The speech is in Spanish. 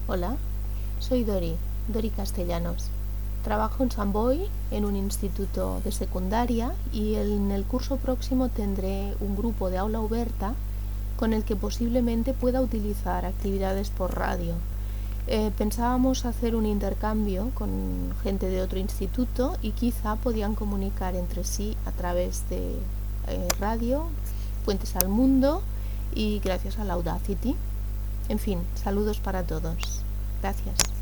Hola, soy Dori Castellanos. Trabajo en Sant Boi, en un instituto de secundaria, y en el curso próximo tendré un grupo de aula oberta con el que posiblemente pueda utilizar actividades por radio. Pensábamos hacer un intercambio con gente de otro instituto y quizá podían comunicar entre sí a través de radio, Puentes al Mundo y gracias a la Audacity. En fin, saludos para todos. Gracias.